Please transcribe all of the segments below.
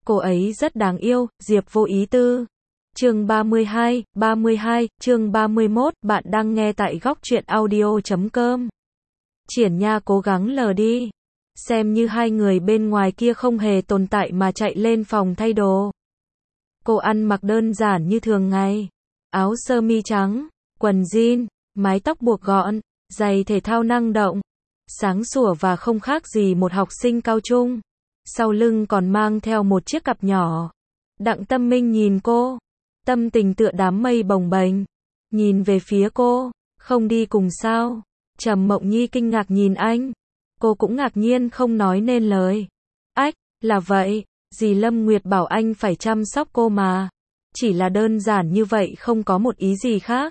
Cô ấy rất đáng yêu, Diệp Vô Ý Tư. Chương 32, chương 31, bạn đang nghe tại góc truyện audio.com. Triển Nha cố gắng lờ đi. Xem như hai người bên ngoài kia không hề tồn tại mà chạy lên phòng thay đồ. Cô ăn mặc đơn giản như thường ngày. Áo sơ mi trắng, quần jean, mái tóc buộc gọn, giày thể thao năng động. Sáng sủa và không khác gì một học sinh cao trung. Sau lưng còn mang theo một chiếc cặp nhỏ. Đặng Tâm Minh nhìn cô. Tâm tình tựa đám mây bồng bềnh. Nhìn về phía cô. Không đi cùng sao? Trầm Mộng Nhi kinh ngạc nhìn anh. Cô cũng ngạc nhiên không nói nên lời. Ách, là vậy. Dì Lâm Nguyệt bảo anh phải chăm sóc cô mà. Chỉ là đơn giản như vậy, không có một ý gì khác.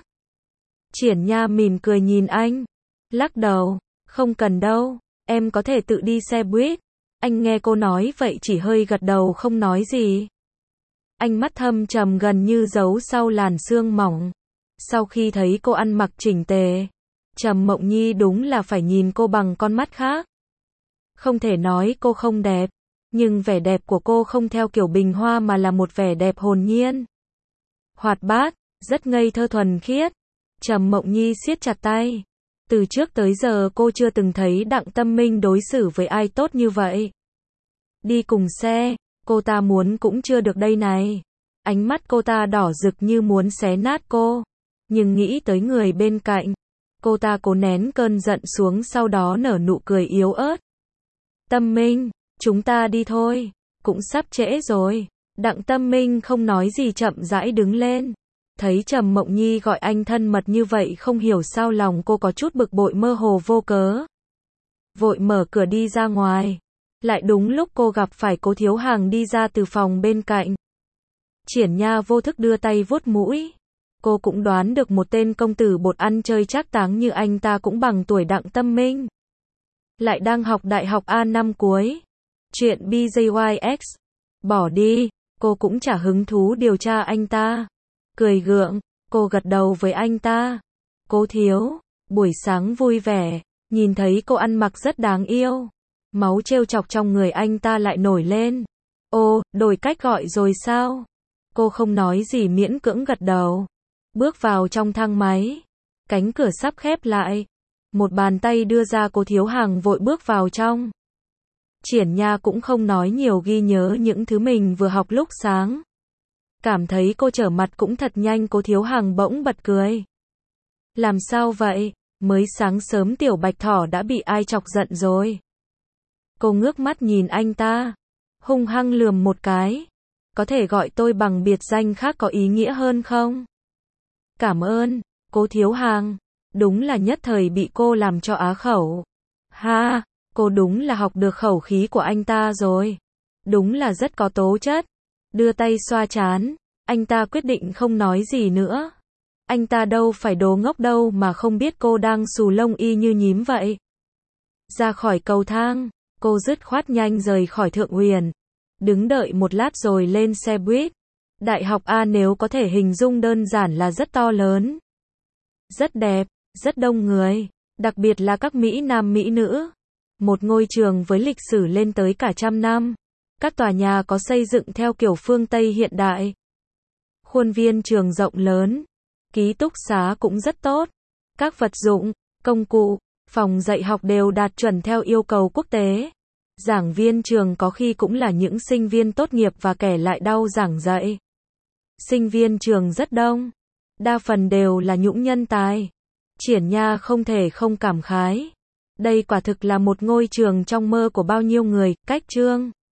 Triển Nha mỉm cười nhìn anh. Lắc đầu. Không cần đâu. Em có thể tự đi xe buýt. Anh nghe cô nói vậy chỉ hơi gật đầu không nói gì. Ánh mắt thâm trầm gần như giấu sau làn sương mỏng. Sau khi thấy cô ăn mặc chỉnh tề, Trầm Mộng Nhi đúng là phải nhìn cô bằng con mắt khác. Không thể nói cô không đẹp, nhưng vẻ đẹp của cô không theo kiểu bình hoa mà là một vẻ đẹp hồn nhiên, hoạt bát, rất ngây thơ thuần khiết. Trầm Mộng Nhi siết chặt tay. Từ trước tới giờ cô chưa từng thấy Đặng Tâm Minh đối xử với ai tốt như vậy. Đi cùng xe, cô ta muốn cũng chưa được đây này. Ánh mắt cô ta đỏ rực như muốn xé nát cô. Nhưng nghĩ tới người bên cạnh, cô ta cố nén cơn giận xuống, sau đó nở nụ cười yếu ớt. Tâm Minh, chúng ta đi thôi, cũng sắp trễ rồi. Đặng Tâm Minh không nói gì chậm rãi đứng lên. Thấy Trầm Mộng Nhi gọi anh thân mật như vậy, không hiểu sao lòng cô có chút bực bội mơ hồ vô cớ. Vội mở cửa đi ra ngoài. Lại đúng lúc cô gặp phải Cố Thiếu Hàng đi ra từ phòng bên cạnh. Triển Nha vô thức đưa tay vuốt mũi. Cô cũng đoán được một tên công tử bột ăn chơi trác táng như anh ta cũng bằng tuổi Đặng Tâm Minh. Lại đang học đại học A năm cuối. Chuyện BJYX. Bỏ đi, cô cũng chả hứng thú điều tra anh ta. Cười gượng, cô gật đầu với anh ta. Cố thiếu, buổi sáng vui vẻ, nhìn thấy cô ăn mặc rất đáng yêu. Máu trêu chọc trong người anh ta lại nổi lên. Ô, đổi cách gọi rồi sao? Cô không nói gì, miễn cưỡng gật đầu. Bước vào trong thang máy. Cánh cửa sắp khép lại. Một bàn tay đưa ra, Cố Thiếu Hàng vội bước vào trong. Triển Nha cũng không nói nhiều, ghi nhớ những thứ mình vừa học lúc sáng. Cảm thấy cô trở mặt cũng thật nhanh. Cố Thiếu Hàng bỗng bật cười. Làm sao vậy? Mới sáng sớm tiểu bạch thỏ đã bị ai chọc giận rồi? Cô ngước mắt nhìn anh ta, hung hăng lườm một cái. Có thể gọi tôi bằng biệt danh khác có ý nghĩa hơn không? Cảm ơn, Cố Thiếu Hàng. Đúng là nhất thời bị cô làm cho á khẩu. Ha, cô đúng là học được khẩu khí của anh ta rồi. Đúng là rất có tố chất. Đưa tay xoa trán, anh ta quyết định không nói gì nữa. Anh ta đâu phải đồ ngốc đâu mà không biết cô đang xù lông y như nhím vậy. Ra khỏi cầu thang, cô dứt khoát nhanh rời khỏi Thượng Huyền. Đứng đợi một lát rồi lên xe buýt. Đại học A nếu có thể hình dung đơn giản là rất to lớn, rất đẹp, rất đông người, đặc biệt là các Mỹ Nam Mỹ nữ. Một ngôi trường với lịch sử lên tới cả 100 năm. Các tòa nhà có xây dựng theo kiểu phương Tây hiện đại. Khuôn viên trường rộng lớn. Ký túc xá cũng rất tốt. Các vật dụng, công cụ, phòng dạy học đều đạt chuẩn theo yêu cầu quốc tế. Giảng viên trường có khi cũng là những sinh viên tốt nghiệp và kẻ lại đau giảng dạy. Sinh viên trường rất đông. Đa phần đều là nhũng nhân tài. Triển Nha không thể không cảm khái. Đây quả thực là một ngôi trường trong mơ của bao nhiêu người. Cách chương